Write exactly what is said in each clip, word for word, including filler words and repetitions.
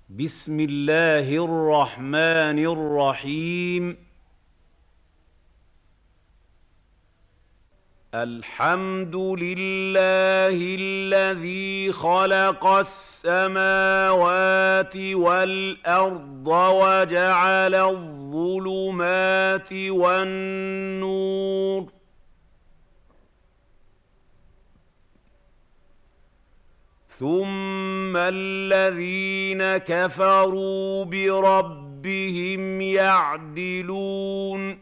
بسم الله الرحمن الرحيم. الحمد لله الذي خلق السماوات والأرض وجعل الظلمات والنور، ثم الذين كفروا بربهم يعدلون.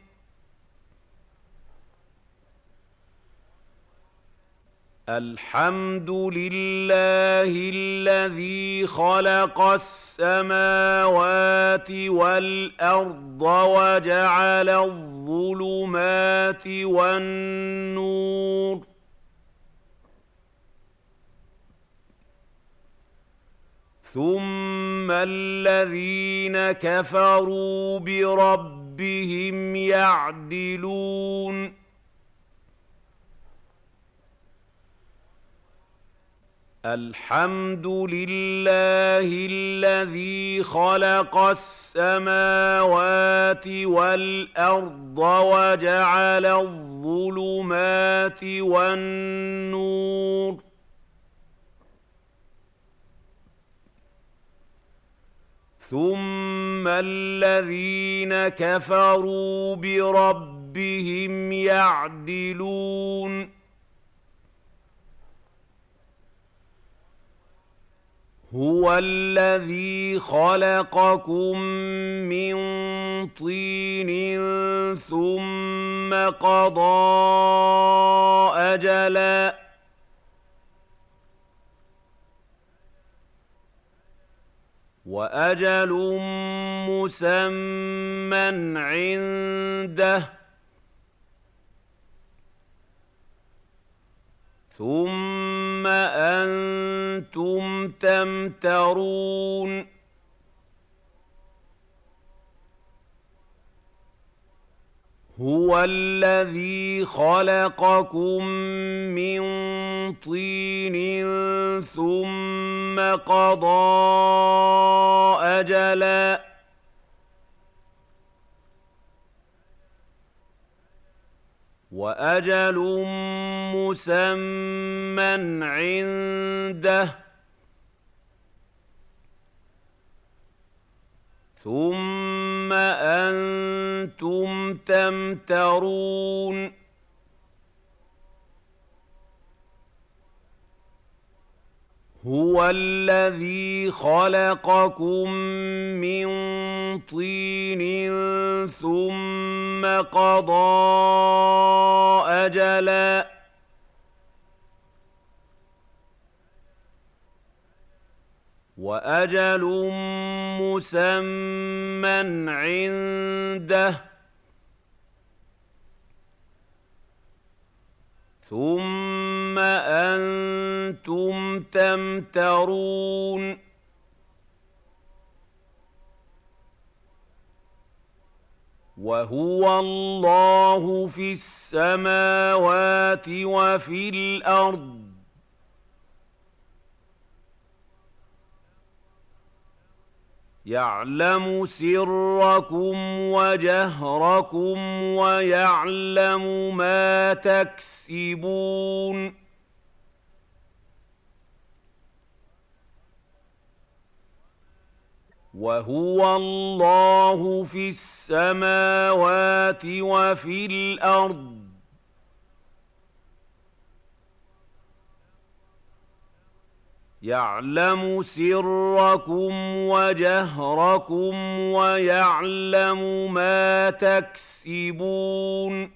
الحمد لله الذي خلق السماوات والأرض وجعل الظلمات والنور، ثم الذين كفروا بربهم يعدلون. الحمد لله الذي خلق السماوات والأرض وجعل الظلمات والنور، ثم الذين كفروا بربهم يعدلون. هو الذي خلقكم من طين ثم قضى أجلاً، وأجل مسمى عنده، ثم أنتم تمترون. هو الذي خلقكم من طين ثم قضى أجلاً، وأجل مسمى عنده، ثم أنتم تمترون. هو الذي خلقكم من طين ثم قضى أجلاً، وأجل مسمى عنده، ثم أنتم تمترون. وهو الله في السماوات وفي الأرض، يعلم سركم وجهركم ويعلم ما تكسبون. وهو الله في السماوات وفي الأرض، يعلم سركم وجهركم ويعلم ما تكسبون.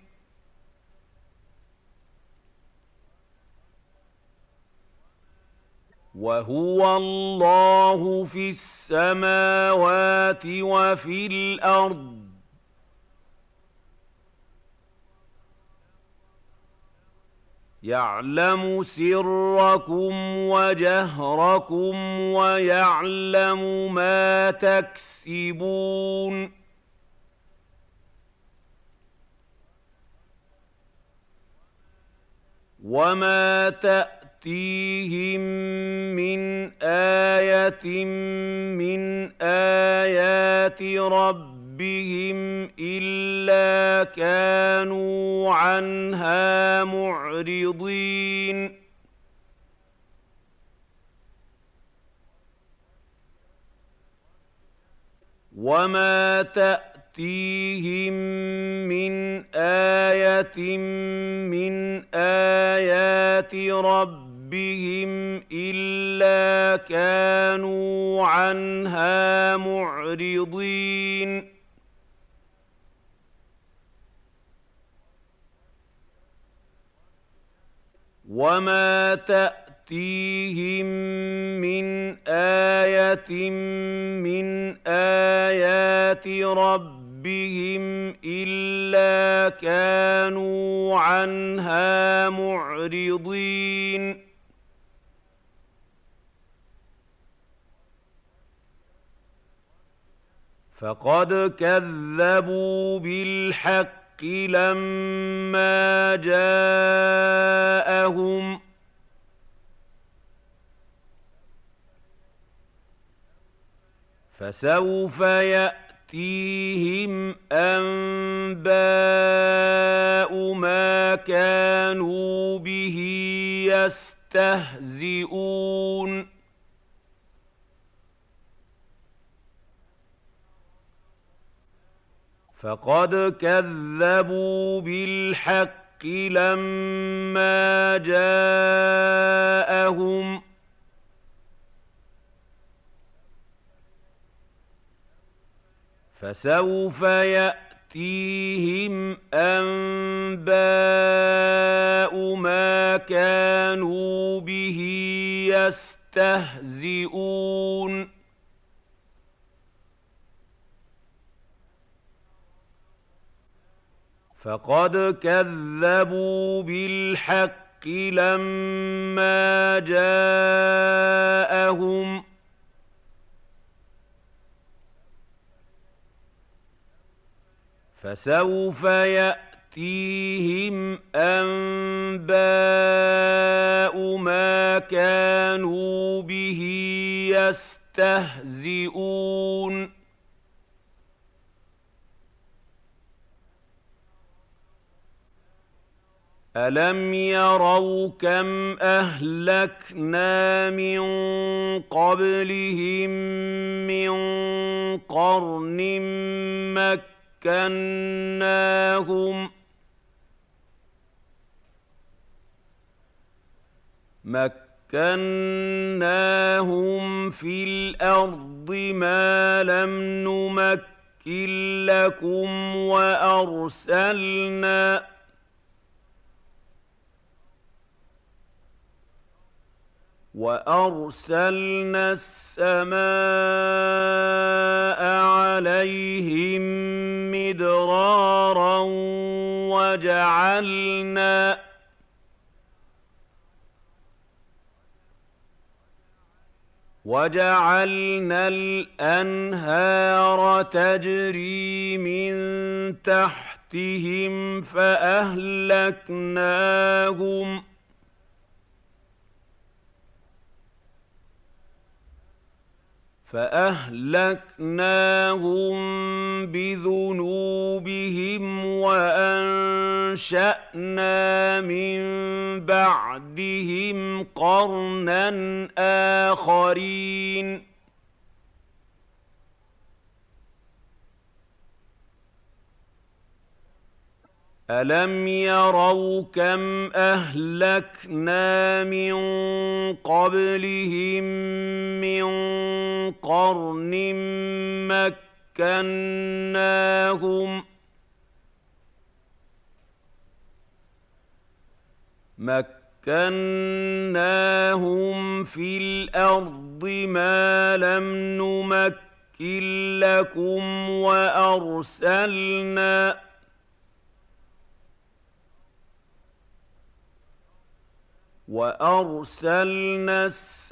وهو الله في السماوات وفي الأرض، يعلم سركم وجهركم ويعلم ما تكسبون. وما تأتيهم من آية من آيات ربهم إلا كانوا عنها معرضين وما تأتيهم من آية من آيات ربهم إلا كانوا عنها معرضين وما تأتيهم من آية من آيات ربهم إلا كانوا عنها معرضين فقد كذبوا بالحق لما جاءهم فسوف يأتيهم أنباء ما كانوا به يستهزئون فقد كذبوا بالحق لما جاءهم فسوف يأتيهم أنباء ما كانوا به يستهزئون فقد كذبوا بالحق لما جاءهم فسوف يأتيهم أنباء ما كانوا به يستهزئون ألم يروا كم أهلكنا من قبلهم من قرن مكناهم مكناهم في الأرض ما لم نمكن لكم وأرسلنا وأرسلنا السماء عليهم مدرارا وجعلنا وجعلنا الأنهار تجري من تحتهم فأهلكناهم فأهلكناهم بذنوبهم وأنشأنا من بعدهم قرنا آخرين ألم يروا كم أهلكنا من قبلهم من قرن مكناهم مكناهم في الأرض ما لم نمكن لكم وأرسلنا وأرسلنا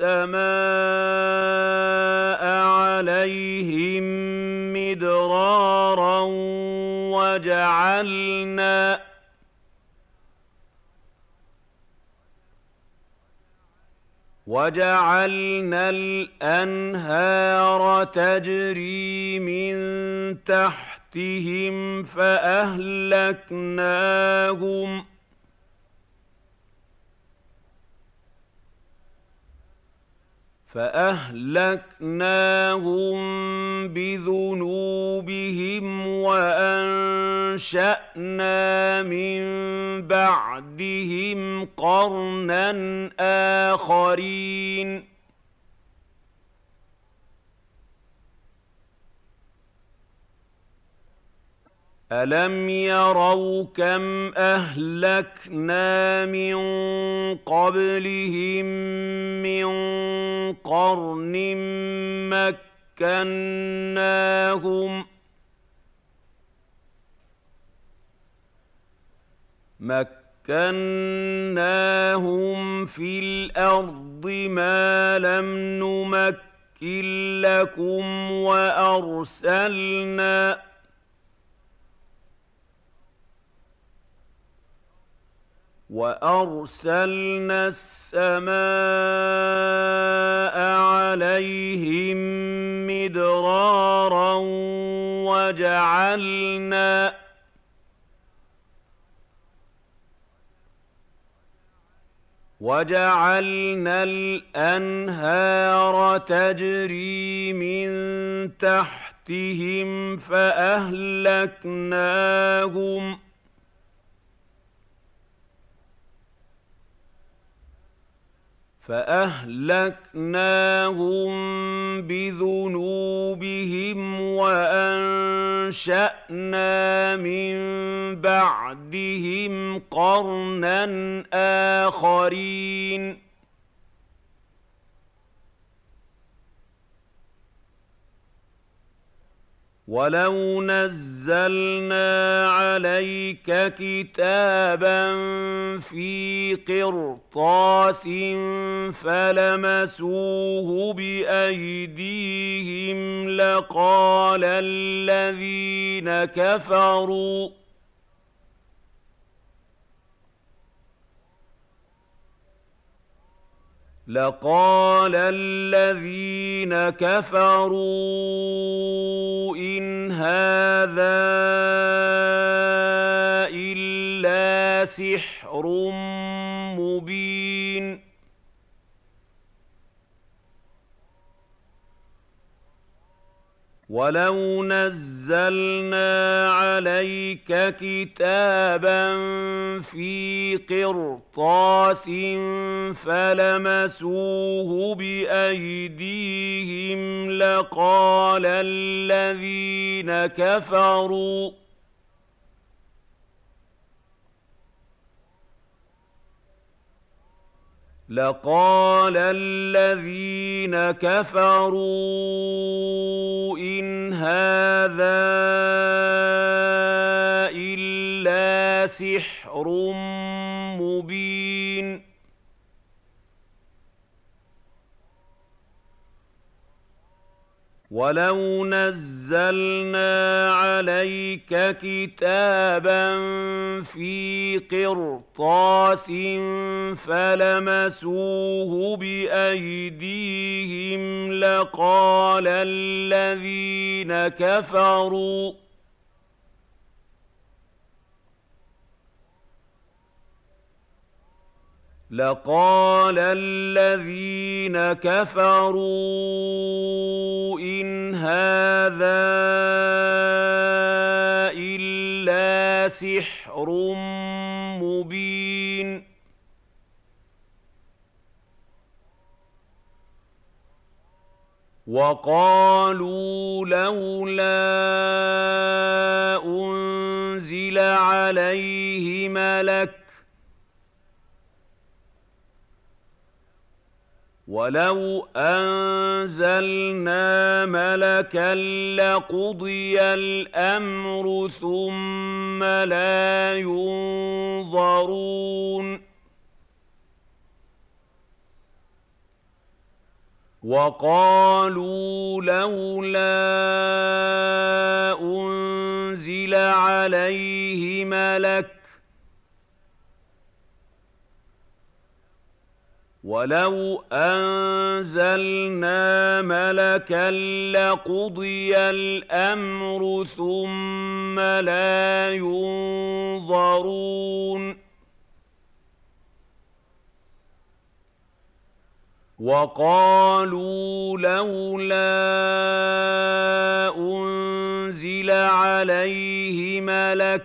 السماء عليهم مدرارا وجعلنا وجعلنا الأنهار تجري من تحتهم فأهلكناهم فأهلكناهم بذنوبهم وأنشأنا من بعدهم قرنا آخرين ألم يروا كم أهلكنا من قبلهم من قرن مكناهم مكناهم في الأرض ما لم نمكن لكم وأرسلنا وأرسلنا السماء عليهم مدرارا وجعلنا وجعلنا الأنهار تجري من تحتهم فأهلكناهم فأهلكناهم بذنوبهم وأنشأنا من بعدهم قرنا آخرين ولو نزلنا عليك كتابا في قرطاس فلمسوه بأيديهم لقال الذين كفروا لقال الذين كفروا إن هذا إلا سحر مبين ولو نزلنا عليك كتابا في قرطاس فلمسوه بأيديهم لقال الذين كفروا لقال الذين كفروا إن هذا إلا سحر مبين ولو نزلنا عليك كتابا في قرطاس فلمسوه بأيديهم لقال الذين كفروا لقال الذين كفروا إن هذا إلا سحر مبين وقالوا لولا أنزل عليه ملك ولو أنزلنا ملكا لقضي الأمر ثم لا ينظرون وقالوا لولا أنزل عليه ملك وَلَوْ أَنزَلْنَا مَلَكًا لَّقُضِيَ الْأَمْرُ ثُمَّ لَا يُنظَرُونَ وَقَالُوا لَوْلَا أُنزِلَ عَلَيْهِ مَلَكٌ ۖ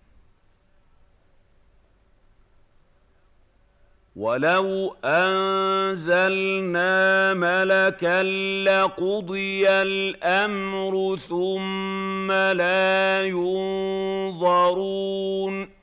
وَلَوْ أَنزَلْنَا مَلَكًا لَّقُضِيَ الْأَمْرُ ثُمَّ لَا يُنظَرُونَ